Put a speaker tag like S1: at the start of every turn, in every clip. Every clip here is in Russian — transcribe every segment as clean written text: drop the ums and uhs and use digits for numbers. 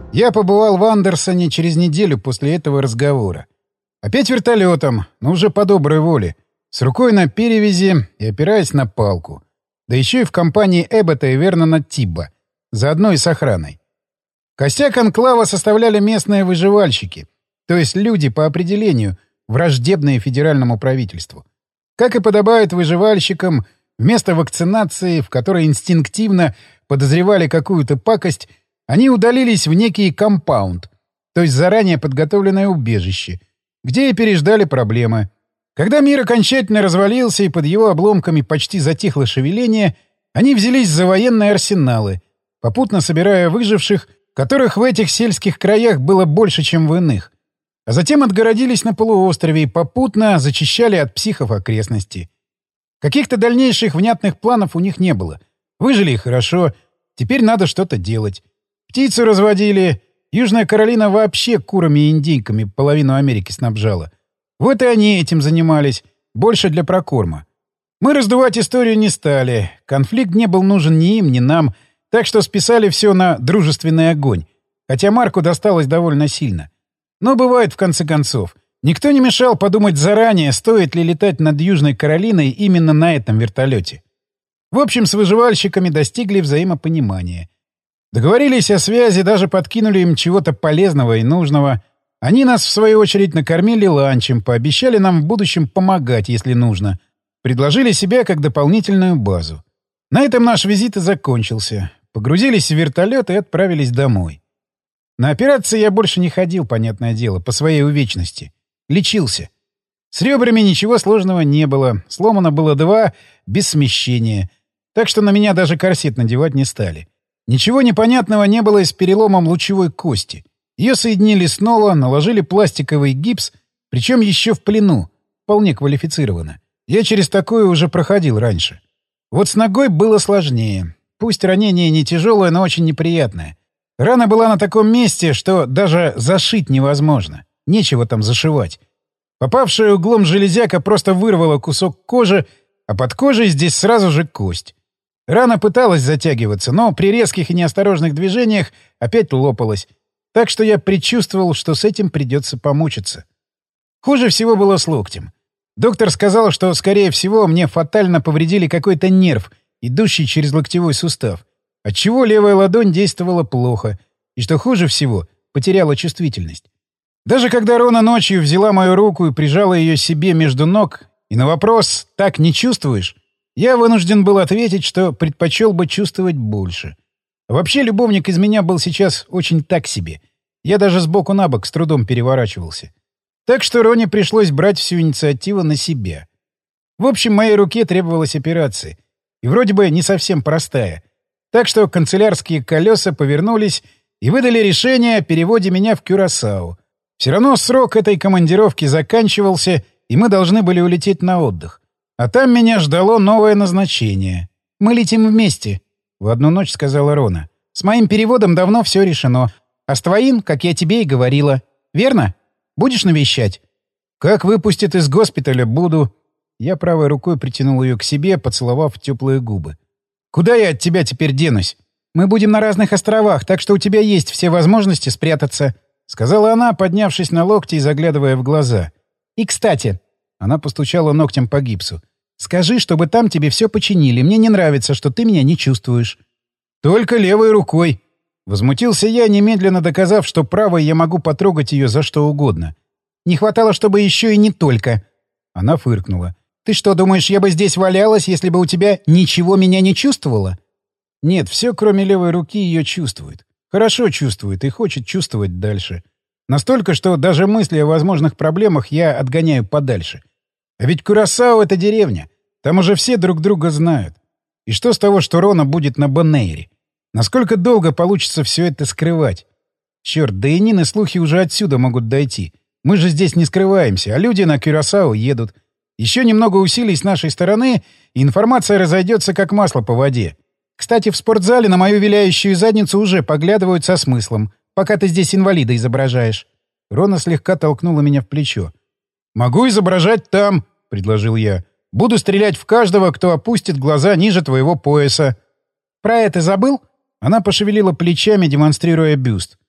S1: Я побывал в Андерсоне через неделю после этого разговора. Опять вертолетом, но уже по доброй воле, с рукой на перевязи и опираясь на палку. Да еще и в компании Эббота и Вернона Тибба, заодно и с охраной. Костяк анклава составляли местные выживальщики, то есть люди по определению, враждебные федеральному правительству. Как и подобает выживальщикам, вместо вакцинации, в которой инстинктивно подозревали какую-то пакость, они удалились в некий компаунд, то есть заранее подготовленное убежище, где и переждали проблемы. Когда мир окончательно развалился и под его обломками почти затихло шевеление, они взялись за военные арсеналы, попутно собирая выживших, которых в этих сельских краях было больше, чем в иных. А затем отгородились на полуострове и попутно зачищали от психов окрестности. Каких-то дальнейших внятных планов у них не было. Выжили и хорошо. Теперь надо что-то делать. Птицу разводили. Южная Каролина вообще курами и индейками половину Америки снабжала. Вот и они этим занимались. Больше для прокорма. Мы раздувать историю не стали. Конфликт не был нужен ни им, ни нам. Так что списали все на дружественный огонь. Хотя Марку досталось довольно сильно. Но бывает в конце концов. Никто не мешал подумать заранее, стоит ли летать над Южной Каролиной именно на этом вертолете. В общем, с выживальщиками достигли взаимопонимания. Договорились о связи, даже подкинули им чего-то полезного и нужного. Они нас, в свою очередь, накормили ланчем, пообещали нам в будущем помогать, если нужно. Предложили себя как дополнительную базу. На этом наш визит и закончился. Погрузились в вертолет и отправились домой. На операции я больше не ходил, понятное дело, по своей увечности. Лечился. С ребрами ничего сложного не было. Сломано было 2, без смещения. Так что на меня даже корсет надевать не стали. Ничего непонятного не было и с переломом лучевой кости. Ее соединили снова, наложили пластиковый гипс, причем еще в плену. Вполне квалифицированно. Я через такое уже проходил раньше. Вот с ногой было сложнее. Пусть ранение не тяжелое, но очень неприятное. Рана была на таком месте, что даже зашить невозможно. Нечего там зашивать. Попавшая углом железяка просто вырвала кусок кожи, а под кожей здесь сразу же кость. Рана пыталась затягиваться, но при резких и неосторожных движениях опять лопалась. Так что я предчувствовал, что с этим придется помучиться. Хуже всего было с локтем. Доктор сказал, что, скорее всего, мне фатально повредили какой-то нерв, идущий через локтевой сустав, отчего левая ладонь действовала плохо, и, что хуже всего, потеряла чувствительность. Даже когда Рона ночью взяла мою руку и прижала ее себе между ног, и на вопрос «так не чувствуешь?», я вынужден был ответить, что предпочел бы чувствовать больше. Вообще, любовник из меня был сейчас очень так себе. Я даже сбоку на бок с трудом переворачивался. Так что Роне пришлось брать всю инициативу на себя. В общем, моей руке требовалась операция. И вроде бы не совсем простая. Так что канцелярские колеса повернулись и выдали решение о переводе меня в Кюрасао. Все равно срок этой командировки заканчивался, и мы должны были улететь на отдых. А там меня ждало новое назначение. «Мы летим вместе», — в одну ночь сказала Рона. «С моим переводом давно все решено. А с твоим, как я тебе и говорила. Верно? Будешь навещать?» «Как выпустят из госпиталя, буду». Я правой рукой притянул ее к себе, поцеловав теплые губы. «Куда я от тебя теперь денусь? Мы будем на разных островах, так что у тебя есть все возможности спрятаться», — сказала она, поднявшись на локти и заглядывая в глаза. «И, кстати...» — она постучала ногтем по гипсу. «Скажи, чтобы там тебе все починили. Мне не нравится, что ты меня не чувствуешь». «Только левой рукой». Возмутился я, немедленно доказав, что правой я могу потрогать ее за что угодно. «Не хватало, чтобы еще и не только». Она фыркнула. «Ты что, думаешь, я бы здесь валялась, если бы у тебя ничего меня не чувствовало?» Нет, все, кроме левой руки, ее чувствует. Хорошо чувствует и хочет чувствовать дальше. Настолько, что даже мысли о возможных проблемах я отгоняю подальше. А ведь Кюрасао — это деревня. Там уже все друг друга знают. И что с того, что Рона будет на Бонэйре? Насколько долго получится все это скрывать? Черт, да и Нины слухи уже отсюда могут дойти. Мы же здесь не скрываемся, а люди на Кюрасао едут. Еще немного усилий с нашей стороны, и информация разойдется как масло по воде. Кстати, в спортзале на мою виляющую задницу уже поглядывают со смыслом, пока ты здесь инвалида изображаешь. Рона слегка толкнула меня в плечо. «Могу изображать там», — предложил я. «Буду стрелять в каждого, кто опустит глаза ниже твоего пояса». «Про это забыл?» Она пошевелила плечами, демонстрируя бюст.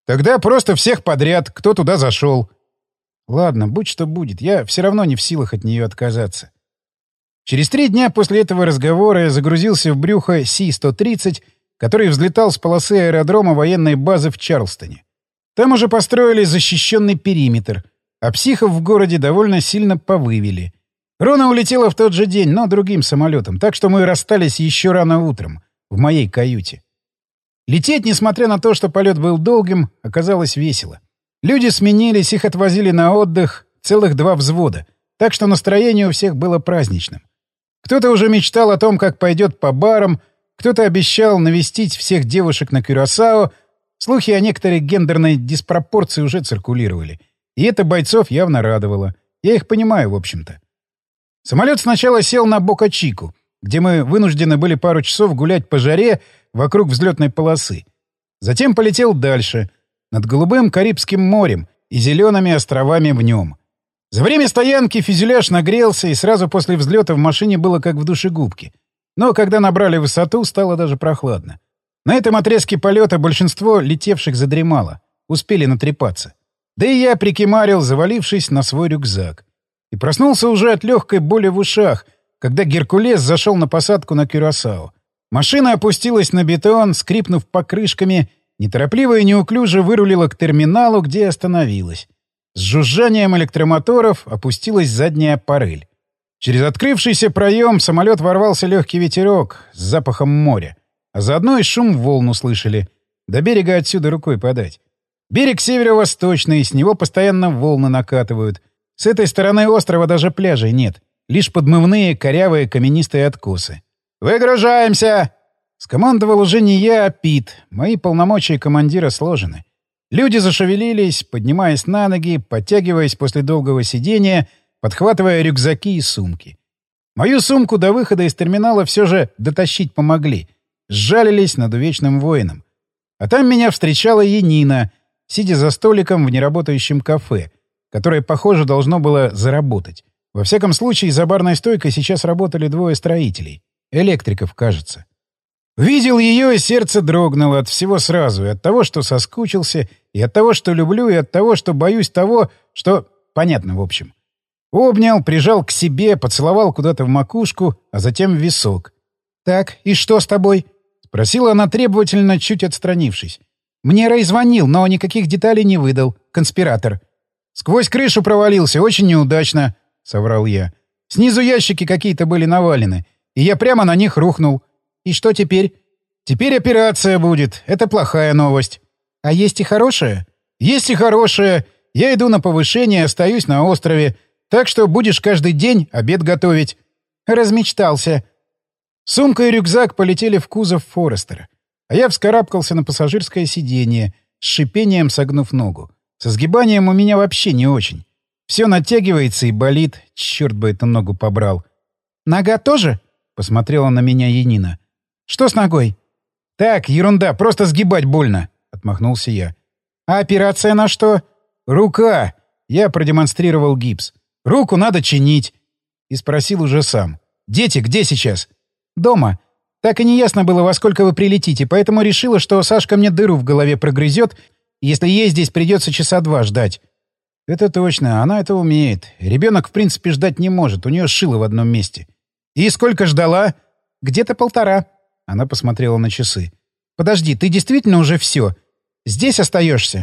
S1: Тогда просто всех подряд, кто туда зашел. Ладно, будь что будет, я все равно не в силах от нее отказаться. Через 3 дня после этого разговора я загрузился в брюхо Си-130, который взлетал с полосы аэродрома военной базы в Чарльстоне. Там уже построили защищенный периметр, а психов в городе довольно сильно повывели. Рона улетела в тот же день, но другим самолетом, так что мы расстались еще рано утром, в моей каюте. Лететь, несмотря на то, что полет был долгим, оказалось весело. Люди сменились, их отвозили на отдых целых 2 взвода, так что настроение у всех было праздничным. Кто-то уже мечтал о том, как пойдет по барам, кто-то обещал навестить всех девушек на Кюрасао. Слухи о некоторой гендерной диспропорции уже циркулировали. И это бойцов явно радовало. Я их понимаю, в общем-то. Самолет сначала сел на Бока-Чику, где мы вынуждены были пару часов гулять по жаре вокруг взлетной полосы. Затем полетел дальше, над голубым Карибским морем и зелеными островами в нем. За время стоянки фюзеляж нагрелся, и сразу после взлета в машине было как в душегубке. Но когда набрали высоту, стало даже прохладно. На этом отрезке полета большинство летевших задремало, успели натрепаться. Да и я прикимарил, завалившись на свой рюкзак. И проснулся уже от легкой боли в ушах, когда Геркулес зашел на посадку на Кюрасао. Машина опустилась на бетон, скрипнув покрышками, неторопливо и неуклюже вырулила к терминалу, где остановилась. С жужжанием электромоторов опустилась задняя парель. Через открывшийся проем в самолет ворвался легкий ветерок с запахом моря, а заодно и шум волн услышали. До берега отсюда рукой подать. Берег северо-восточный, с него постоянно волны накатывают. С этой стороны острова даже пляжей нет, лишь подмывные корявые каменистые откосы. «Выгружаемся!» Скомандовал уже не я, а Пит. Мои полномочия командира сложены. Люди зашевелились, поднимаясь на ноги, подтягиваясь после долгого сидения, подхватывая рюкзаки и сумки. Мою сумку до выхода из терминала все же дотащить помогли. Сжалились над увечным воином. А там меня встречала Янина, сидя за столиком в неработающем кафе, которое, похоже, должно было заработать. Во всяком случае, за барной стойкой сейчас работали 2 строителей. Электриков, кажется. Видел ее, и сердце дрогнуло от всего сразу. И от того, что соскучился, и от того, что люблю, и от того, что боюсь того, что... Понятно, в общем. Обнял, прижал к себе, поцеловал куда-то в макушку, а затем в висок. «Так, и что с тобой?» — спросила она требовательно, чуть отстранившись. «Мне Рэй звонил, но никаких деталей не выдал. Конспиратор». «Сквозь крышу провалился, очень неудачно», — соврал я. «Снизу ящики какие-то были навалены, и я прямо на них рухнул. И что теперь?» «Теперь операция будет. Это плохая новость». «А есть и хорошая?» «Есть и хорошая. Я иду на повышение, остаюсь на острове. Так что будешь каждый день обед готовить». «Размечтался». Сумка и рюкзак полетели в кузов Форестера, а я вскарабкался на пассажирское сиденье, с шипением согнув ногу. Со сгибанием у меня вообще не очень. Все натягивается и болит. Черт бы эту ногу побрал. «Нога тоже?» — посмотрела на меня Янина. «Что с ногой?» «Так, ерунда, просто сгибать больно», — отмахнулся я. «А операция на что?» «Рука!» — я продемонстрировал гипс. «Руку надо чинить». И спросил уже сам. «Дети где сейчас?» «Дома. Так и не ясно было, во сколько вы прилетите, поэтому решила, что Сашка мне дыру в голове прогрызет, и если ей здесь придется часа 2 ждать». «Это точно, она это умеет. Ребенок, в принципе, ждать не может, у нее шило в одном месте». «И сколько ждала?» «Где-то 1,5». Она посмотрела на часы. «Подожди, ты действительно уже все? Здесь остаешься?»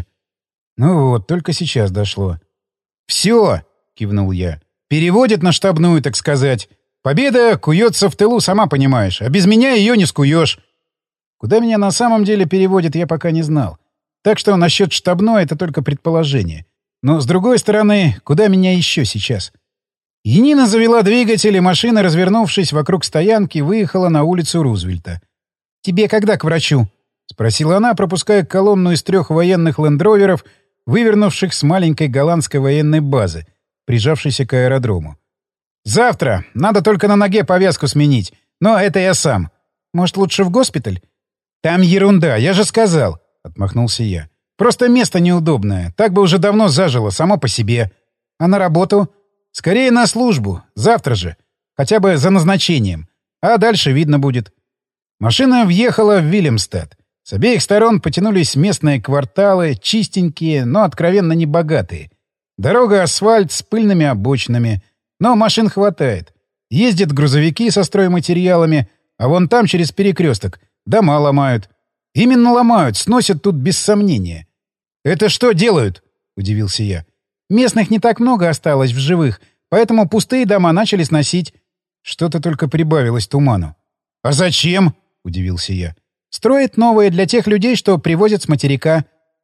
S1: Ну вот, только сейчас дошло. «Все!» — кивнул я. «Переводит на штабную, так сказать. Победа куется в тылу, сама понимаешь, а без меня ее не скуешь». Куда меня на самом деле переводит, я пока не знал. Так что насчет штабной — это только предположение. Но, с другой стороны, куда меня еще сейчас? Янина завела двигатель, и машина, развернувшись вокруг стоянки, выехала на улицу Рузвельта. «Тебе когда к врачу?» — спросила она, пропуская колонну из 3 военных лендроверов, вывернувших с маленькой голландской военной базы, прижавшейся к аэродрому. «Завтра. Надо только на ноге повязку сменить. Но это я сам. Может, лучше в госпиталь?» «Там ерунда, я же сказал», — отмахнулся я. «Просто место неудобное. Так бы уже давно зажило, само по себе. А на работу?» «Скорее на службу. Завтра же. Хотя бы за назначением. А дальше видно будет». Машина въехала в Вильямстад. С обеих сторон потянулись местные кварталы, чистенькие, но откровенно небогатые. Дорога асфальт с пыльными обочинами, но машин хватает. Ездят грузовики со стройматериалами, а вон там через перекресток дома ломают. Именно ломают, сносят тут без сомнения. «Это что делают?» — удивился я. «Местных не так много осталось в живых, поэтому пустые дома начали сносить». Что-то только прибавилось туману. «А зачем?» — удивился я. «Строят новые для тех людей, что привозят с материка».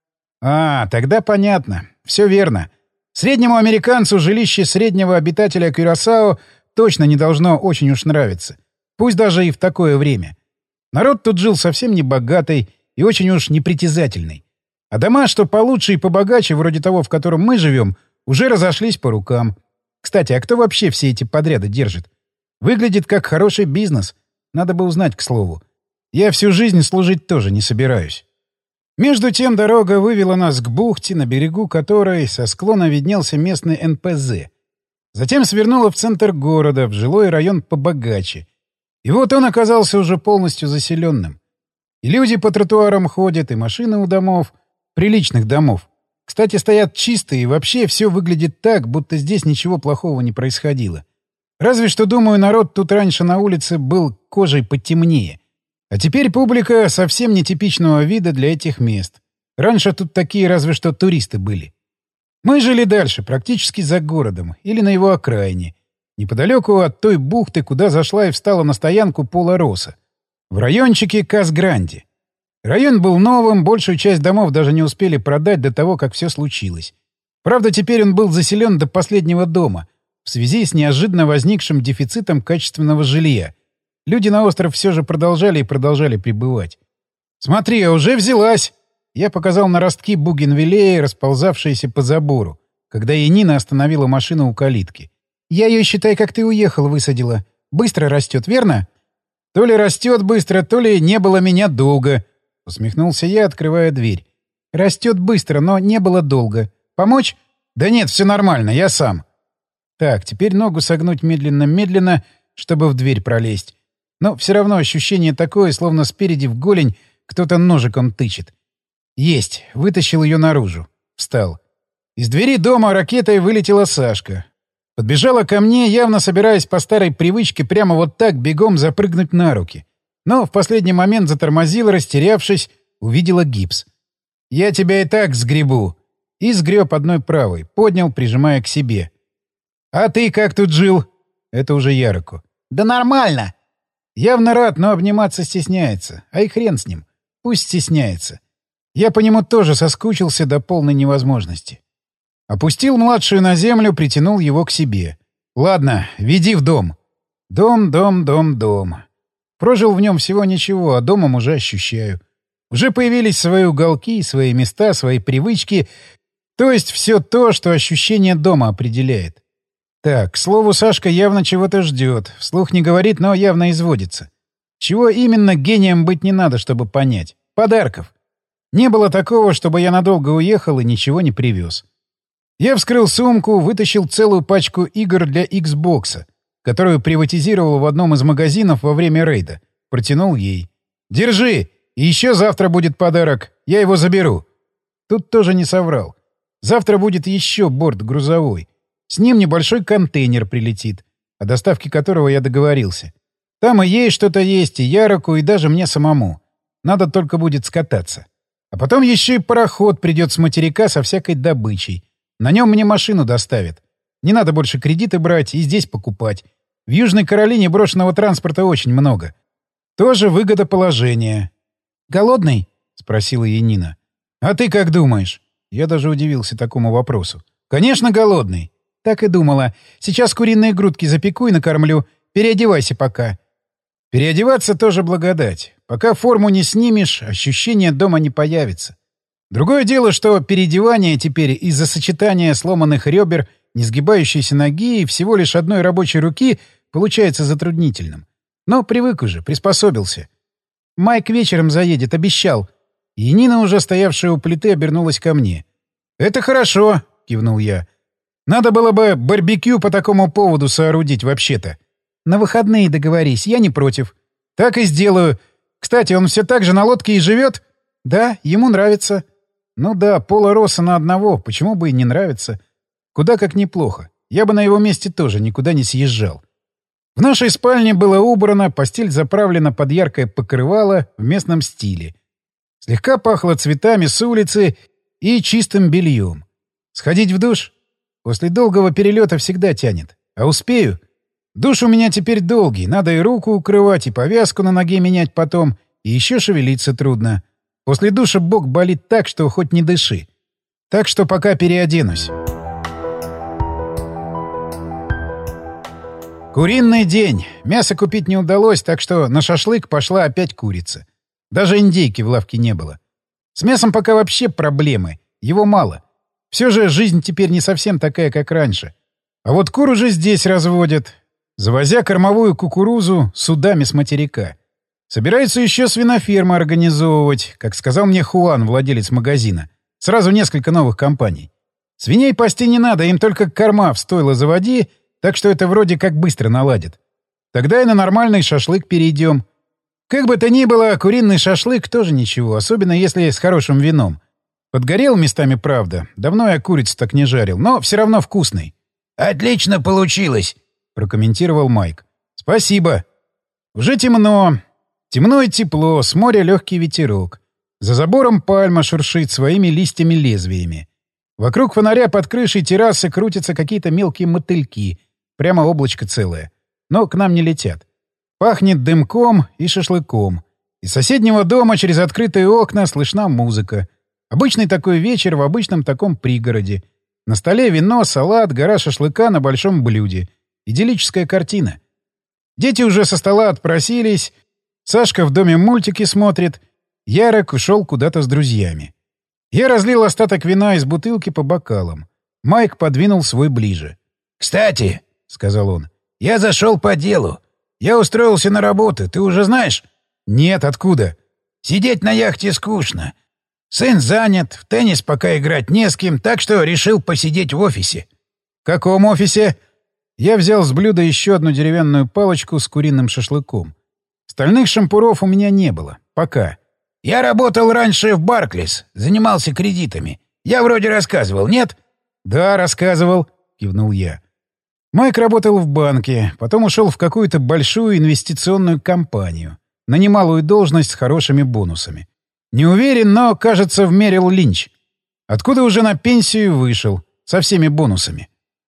S1: «А, тогда понятно. Все верно. Среднему американцу жилище среднего обитателя Кюрасао точно не должно очень уж нравиться. Пусть даже и в такое время. Народ тут жил совсем не богатый и очень уж непритязательный. А дома, что получше и побогаче, вроде того, в котором мы живем, уже разошлись по рукам. Кстати, а кто вообще все эти подряды держит? Выглядит как хороший бизнес. Надо бы узнать, к слову. Я всю жизнь служить тоже не собираюсь». Между тем дорога вывела нас к бухте, на берегу которой со склона виднелся местный НПЗ. Затем свернула в центр города, в жилой район побогаче. И вот он оказался уже полностью заселенным. И люди по тротуарам ходят, и машины у домов, приличных домов. Кстати, стоят чистые, и вообще все выглядит так, будто здесь ничего плохого не происходило. Разве что, думаю, народ тут раньше на улице был кожей потемнее. А теперь публика совсем нетипичного вида для этих мест. Раньше тут такие разве что туристы были. Мы жили дальше, практически за городом, или на его окраине. Неподалеку от той бухты, куда зашла и встала на стоянку Пола Росса. В райончике Кас-Гранди. Район был новым, большую часть домов даже не успели продать до того, как все случилось. Правда, теперь он был заселен до последнего дома, в связи с неожиданно возникшим дефицитом качественного жилья. Люди на остров все же продолжали и продолжали прибывать. «Смотри, а уже взялась!» Я показал на ростки бугенвиллеи, расползавшиеся по забору, когда Янина остановила машину у калитки. «Я ее, считай, как ты уехал, высадила. Быстро растет, верно?» «То ли растет быстро, то ли не было меня долго», — усмехнулся я, открывая дверь. «Растет быстро, но не было долго. Помочь?» «Да нет, все нормально, я сам». Так, теперь ногу согнуть медленно-медленно, чтобы в дверь пролезть. Но все равно ощущение такое, словно спереди в голень кто-то ножиком тычет. Есть, вытащил ее наружу. Встал. Из двери дома ракетой вылетела Сашка. Подбежала ко мне, явно собираясь по старой привычке прямо вот так бегом запрыгнуть на руки. Но в последний момент затормозила, растерявшись, увидела гипс. «Я тебя и так сгребу». И сгреб одной правой, поднял, прижимая к себе. «А ты как тут жил?» Это уже Яроку. «Да нормально!» Явно рад, но обниматься стесняется. А и хрен с ним. Пусть стесняется. Я по нему тоже соскучился до полной невозможности. Опустил младшую на землю, притянул его к себе. «Ладно, веди в дом». Дом. Прожил в нем всего ничего, а домом уже ощущаю. Уже появились свои уголки, свои места, свои привычки. То есть все то, что ощущение дома определяет. Так, к слову, Сашка явно чего-то ждет. Вслух не говорит, но явно изводится. Чего именно гением быть не надо, чтобы понять. Подарков. Не было такого, чтобы я надолго уехал и ничего не привез. Я вскрыл сумку, вытащил целую пачку игр для Xbox, которую приватизировал в одном из магазинов во время рейда. Протянул ей. «Держи! И еще завтра будет подарок. Я его заберу». Тут тоже не соврал. Завтра будет еще борт грузовой. С ним небольшой контейнер прилетит, о доставке которого я договорился. Там и ей что-то есть, и Яроку, и даже мне самому. Надо только будет скататься. А потом еще и пароход придет с материка со всякой добычей. На нем мне машину доставят. Не надо больше кредиты брать и здесь покупать. В Южной Каролине брошенного транспорта очень много. Тоже выгода положения. «Голодный?» — спросила Янина. «А ты как думаешь?» Я даже удивился такому вопросу. «Конечно, голодный». «Так и думала. Сейчас куриные грудки запеку и накормлю. Переодевайся пока». Переодеваться тоже благодать. Пока форму не снимешь, ощущение дома не появится. Другое дело, что переодевание теперь из-за сочетания сломанных ребер, несгибающейся ноги и всего лишь одной рабочей руки получается затруднительным. Но привык уже, приспособился. Майк вечером заедет, обещал. И Нина, уже стоявшая у плиты, обернулась ко мне. «Это хорошо», — кивнул я. «Надо было бы барбекю по такому поводу соорудить вообще-то. На выходные договорись, я не против. Так и сделаю. Кстати, он все так же на лодке и живет?» Да, ему нравится. Ну да, Пола Росса на одного, почему бы и не нравится. Куда как неплохо. Я бы на его месте тоже никуда не съезжал. В нашей спальне было убрано, постель заправлена под яркое покрывало в местном стиле. Слегка пахло цветами с улицы и чистым бельем. Сходить в душ? После долгого перелета всегда тянет. А успею? Душ у меня теперь долгий, надо и руку укрывать, и повязку на ноге менять потом, и еще шевелиться трудно. После душа бок болит так, что хоть не дыши. Так что пока переоденусь. Куриный день. Мясо купить не удалось, так что на шашлык пошла опять курица. Даже индейки в лавке не было. С мясом пока вообще проблемы. Его мало. Все же жизнь теперь не совсем такая, как раньше. А вот кур уже здесь разводят, завозя кормовую кукурузу судами с материка. Собираются еще свинофермы организовывать, как сказал мне Хуан, владелец магазина. Сразу несколько новых компаний. Свиней пасти не надо, им только корма в стойло заводи, так что это вроде как быстро наладит. Тогда и на нормальный шашлык перейдем. Как бы то ни было, куриный шашлык тоже ничего, особенно если с хорошим вином. Подгорел местами, правда. Давно я курицу так не жарил, но все равно вкусный.
S2: «Отлично получилось!»
S1: — прокомментировал Майк. «Спасибо. Уже темно. Темно и тепло, с моря легкий ветерок. За забором пальма шуршит своими листьями-лезвиями. Вокруг фонаря под крышей террасы крутятся какие-то мелкие мотыльки. Прямо облачко целое. Но к нам не летят. Пахнет дымком и шашлыком. Из соседнего дома через открытые окна слышна музыка. Обычный такой вечер в обычном таком пригороде. На столе вино, салат, гора шашлыка на большом блюде. Идиллическая картина. Дети уже со стола отпросились. Сашка в доме мультики смотрит. Ярик ушел куда-то с друзьями. Я разлил остаток вина из бутылки по бокалам. Майк подвинул свой ближе.
S2: «Кстати», — сказал он, — «я зашел по делу. Я устроился на работу, ты уже знаешь?»
S1: «Нет, откуда?»
S2: «Сидеть на яхте скучно. Сын занят, в теннис пока играть не с кем, так что решил посидеть в офисе».
S1: «В каком офисе?» Я взял с блюда еще одну деревянную палочку с куриным шашлыком. Стальных шампуров у меня не было. Пока.
S2: «Я работал раньше в Барклис, занимался кредитами. Я вроде рассказывал, нет?»
S1: «Да, рассказывал», — кивнул я. Майк работал в банке, потом ушел в какую-то большую инвестиционную компанию. На немалую должность с хорошими бонусами. Не уверен, но, кажется, в Мерил Линч. Откуда уже на пенсию вышел. Со всеми бонусами.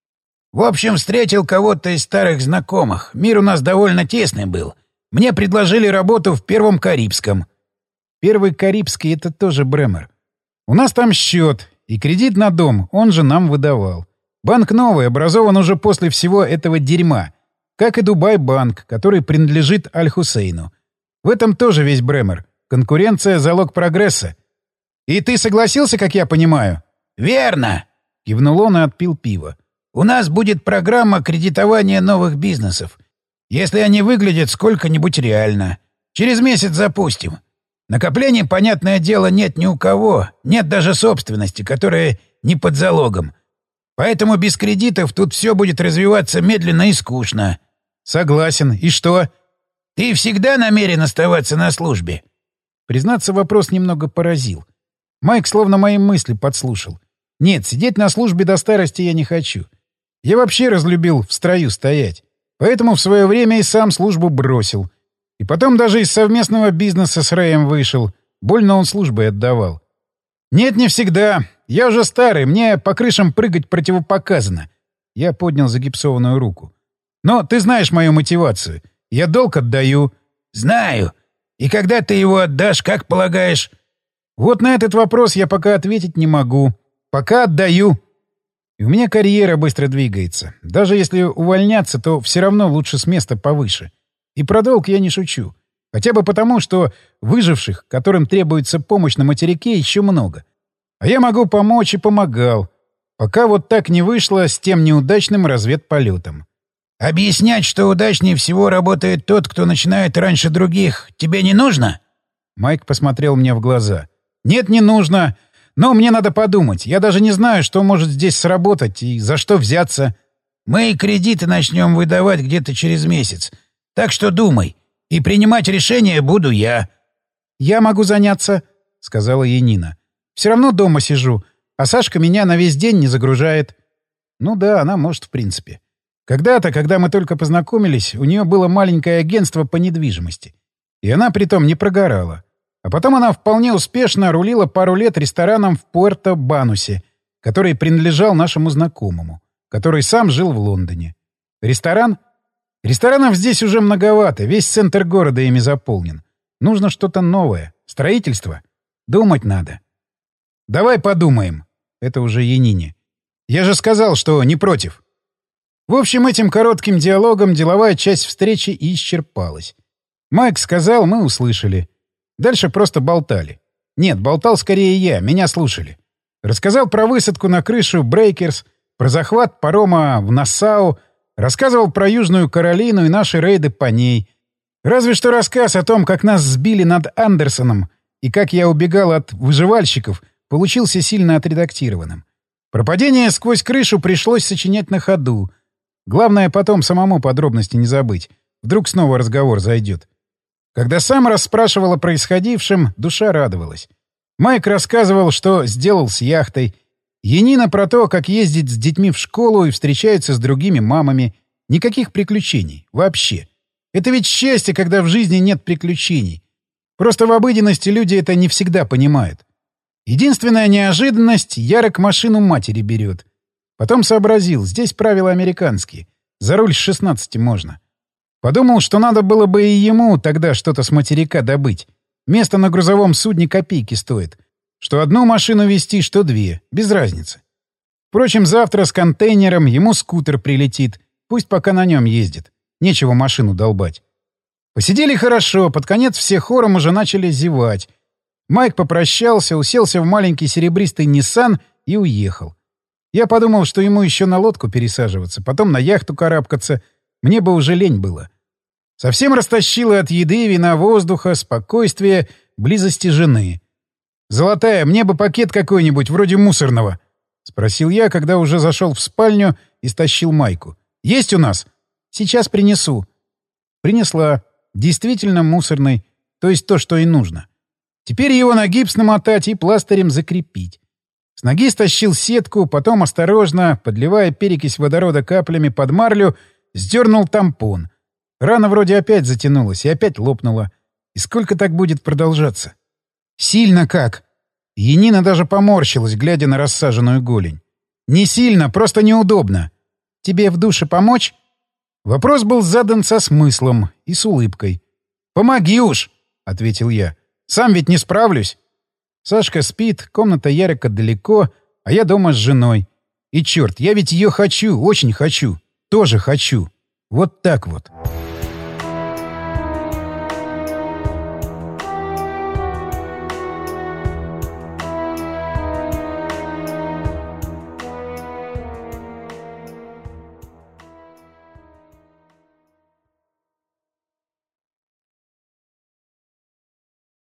S2: «В общем, встретил кого-то из старых знакомых. Мир у нас довольно тесный был. Мне предложили работу в Первом Карибском».
S1: Первый Карибский — это тоже Бремер. У нас там счет, и кредит на дом он же нам выдавал. Банк новый, образован уже после всего этого дерьма. Как и Дубай-банк, который принадлежит Аль-Хусейну. В этом тоже весь Бремер. Конкуренция — залог прогресса. И ты согласился, как я понимаю?
S2: «Верно!»
S1: — кивнул он и отпил пиво.
S2: «У нас будет программа кредитования новых бизнесов. Если они выглядят сколько-нибудь реально. Через месяц запустим. Накоплений, понятное дело, нет ни у кого. Нет даже собственности, которая не под залогом. Поэтому без кредитов тут все будет развиваться медленно и скучно».
S1: «Согласен. И что?»
S2: «Ты всегда намерен оставаться на службе?»
S1: Признаться, вопрос немного поразил. Майк словно мои мысли подслушал. «Нет, сидеть на службе до старости я не хочу. Я вообще разлюбил в строю стоять. Поэтому в свое время и сам службу бросил. И потом даже из совместного бизнеса с Рэем вышел. Больно он службой отдавал. Нет, не всегда. Я уже старый, мне по крышам прыгать противопоказано». Я поднял загипсованную руку. «Но ты знаешь мою мотивацию. Я долг отдаю».
S2: «Знаю. И когда ты его отдашь, как полагаешь?»
S1: «Вот на этот вопрос я пока ответить не могу. Пока отдаю». И у меня карьера быстро двигается. Даже если увольняться, то все равно лучше с места повыше. И про долг я не шучу. Хотя бы потому, что выживших, которым требуется помощь на материке, еще много. А я могу помочь и помогал. Пока вот так не вышло с тем неудачным разведполетом.
S2: «Объяснять, что удачнее всего работает тот, кто начинает раньше других, тебе не нужно?»
S1: Майк посмотрел мне в глаза. «Нет, не нужно. Но мне надо подумать. Я даже не знаю, что может здесь сработать и за что взяться».
S2: «Мы и кредиты начнем выдавать где-то через месяц. Так что думай. И принимать решение буду я».
S1: «Я могу заняться», — сказала Янина. «Все равно дома сижу, а Сашка меня на весь день не загружает». Ну да, она может в принципе. Когда-то, когда мы только познакомились, у нее было маленькое агентство по недвижимости. И она притом не прогорала. А потом она вполне успешно рулила пару лет рестораном в Пуэрто-Банусе, который принадлежал нашему знакомому, который сам жил в Лондоне. Ресторан? Ресторанов здесь уже многовато, весь центр города ими заполнен. Нужно что-то новое. Строительство? Думать надо. Давай подумаем. Это уже Янине. Я же сказал, что не против. В общем, этим коротким диалогом деловая часть встречи и исчерпалась. Майк сказал, мы услышали. Дальше просто болтали. Нет, болтал скорее я, меня слушали. Рассказал про высадку на крышу Брейкерс, про захват парома в Нассау, рассказывал про Южную Каролину и наши рейды по ней. Разве что рассказ о том, как нас сбили над Андерсоном и как я убегал от выживальщиков, получился сильно отредактированным. Про падение сквозь крышу пришлось сочинять на ходу. Главное потом самому подробности не забыть. Вдруг снова разговор зайдет. Когда сам расспрашивал о происходившем, душа радовалась. Майк рассказывал, что сделал с яхтой. Янина про то, как ездит с детьми в школу и встречается с другими мамами. Никаких приключений. Вообще. Это ведь счастье, когда в жизни нет приключений. Просто в обыденности люди это не всегда понимают. Единственная неожиданность — Ярик машину матери берет. Потом сообразил, здесь правила американские. За руль с 16 можно. Подумал, что надо было бы и ему тогда что-то с материка добыть. Место на грузовом судне копейки стоит. Что одну машину везти, что две. Без разницы. Впрочем, завтра с контейнером ему скутер прилетит. Пусть пока на нем ездит. Нечего машину долбать. Посидели хорошо, под конец все хором уже начали зевать. Майк попрощался, уселся в маленький серебристый Nissan и уехал. Я подумал, что ему еще на лодку пересаживаться, потом на яхту карабкаться. Мне бы уже лень было. Совсем растащило от еды, вина, воздуха, спокойствия, близости жены. «Золотая, мне бы пакет какой-нибудь, вроде мусорного», — спросил я, когда уже зашел в спальню и стащил майку. «Есть у нас?» «Сейчас принесу». Принесла. Действительно мусорный, то есть то, что и нужно. Теперь его на гипс намотать и пластырем закрепить. С ноги стащил сетку, потом осторожно, подливая перекись водорода каплями под марлю, сдернул тампон. Рана вроде опять затянулась и опять лопнула. И сколько так будет продолжаться? Сильно как? Янина даже поморщилась, глядя на рассаженную голень. Не сильно, просто неудобно. Тебе в душе помочь? Вопрос был задан со смыслом и с улыбкой. «Помоги уж!» — ответил я. «Сам ведь не справлюсь!» Сашка спит, комната Ярика далеко, а я дома с женой. И черт, я ведь ее хочу, очень хочу. Тоже хочу. Вот так вот.